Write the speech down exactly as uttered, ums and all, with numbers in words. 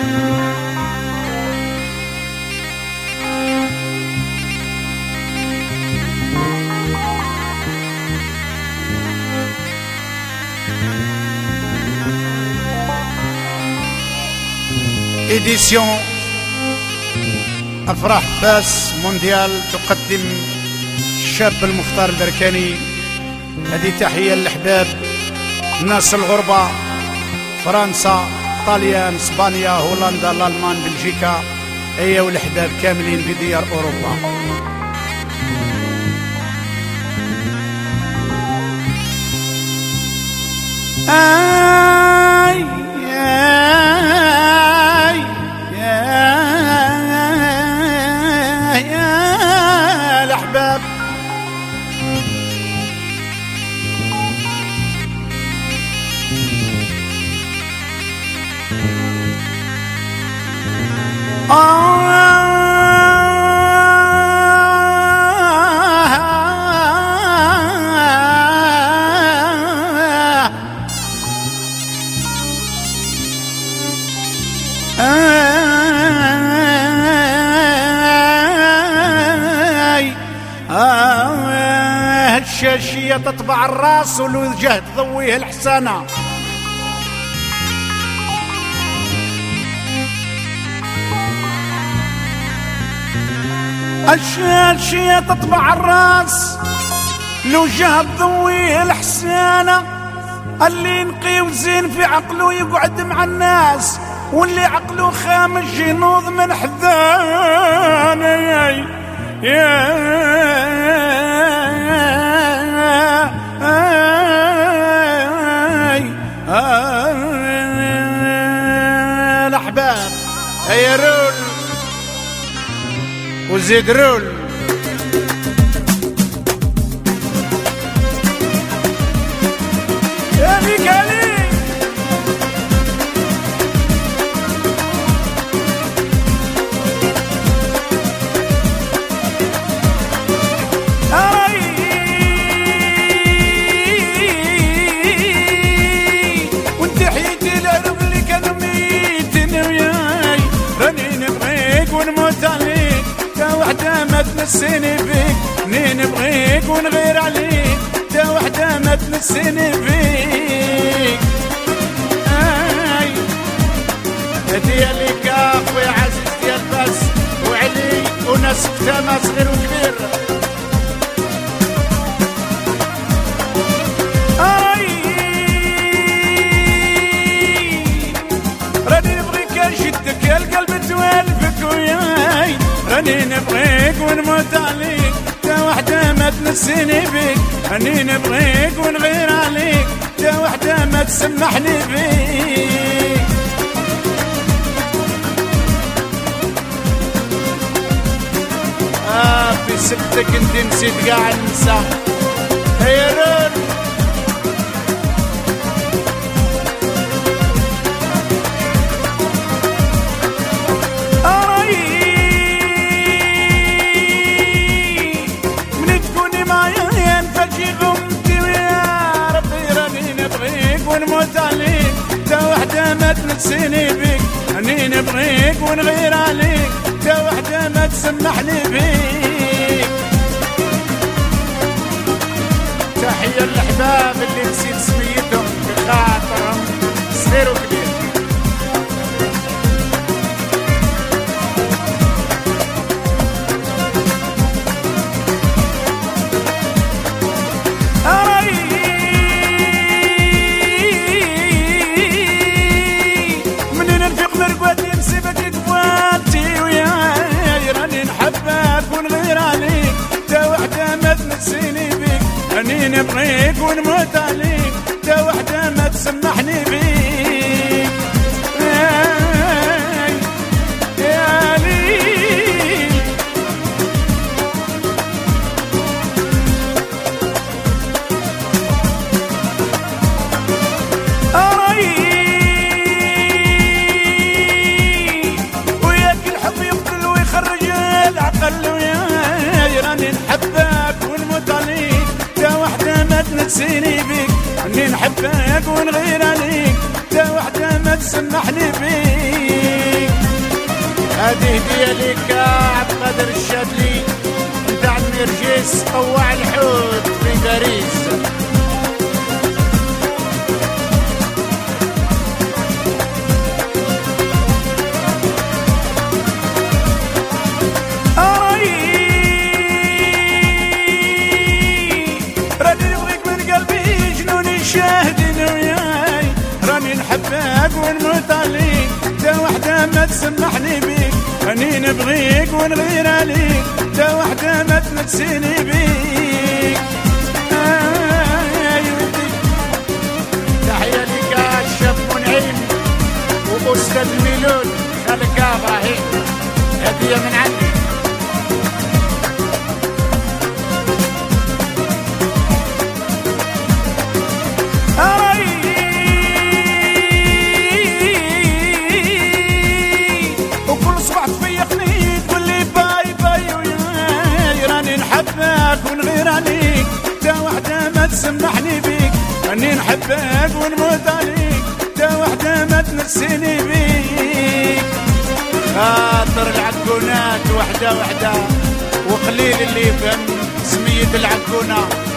إديسيون أفراح باس مونديال تقدم الشاب المختار البركاني. هذه تحية للأحباب ناس الغربة، فرنسا، طاليان، اسبانيا، هولندا، الألمان، بلجيكا، أي والأحباب كاملين في ديار أوروبا. آي آي يا الأحباب، الشاشية تطبع الراس والوجه تضويه الحسانة. الشاشية تطبع الراس الوجه تضويه الحسانة. اللي نقي وزين في عقله يقعد مع الناس، واللي عقله خامش ينوض من حذانه. يا يا الأحباب، هيا رول وزيد رول. يا ميكالي تنسيني فيك، منين نبغيك ونغير عليك، تا وحدة ما تنسيني فيك. آي ديالك اخويا عزيز ديال باس وعلي وناس كتامة صغير وكبير. آي راني نبغيك نشدك يا القلب توالفك وياي، راني نبغيك ونموت عليك، تا وحدة ما تنسيني بيك. راني نبغيك ونغير عليك، تا وحدة ما تسمحني بيك. آه في سبتك انت نسيت قاع النساء. هيا رول ونموت عليك، تا وحدة ما تنسيني بيك. راني نبغيك ونغير عليك، تا وحدة ما تسمحني بيك. تحية للأحباب اللي نسيت سميتهم بخاطرهم صغير وكبير. راني نبغيك ونموت عليك، تا وحدة ما تسمحني بيك. يا ليل أراي وياك الحب يقتل ويخرج العقل. وياي راني نحبك ونموت عليك، تا وحدة ما تنسيني بيك. راني نحبك ونغير عليك، تا وحدة ما تسمحني بيك. هذه هدية ليك عبد القادر الشاذلي نتاع النرجس قواع الحوت في باريس. نحبك ونموت عليك تا وحدة ما تسمحني بيك، راني نبغيك ونغير عليك تا وحدة ما تنسيني بيك. آه يا ودي تحية ليك الشاب منعم وأستاذ ميلود خالك إبراهيم، هدية من عندي. ونغير عليك تا وحدة ما تسمحني بيك، راني نحبك ونموت عليك تا وحدة ما تنسيني بيك. خاطر العكونات وحدة وحدة وقليل اللي فهم سمية العكونة.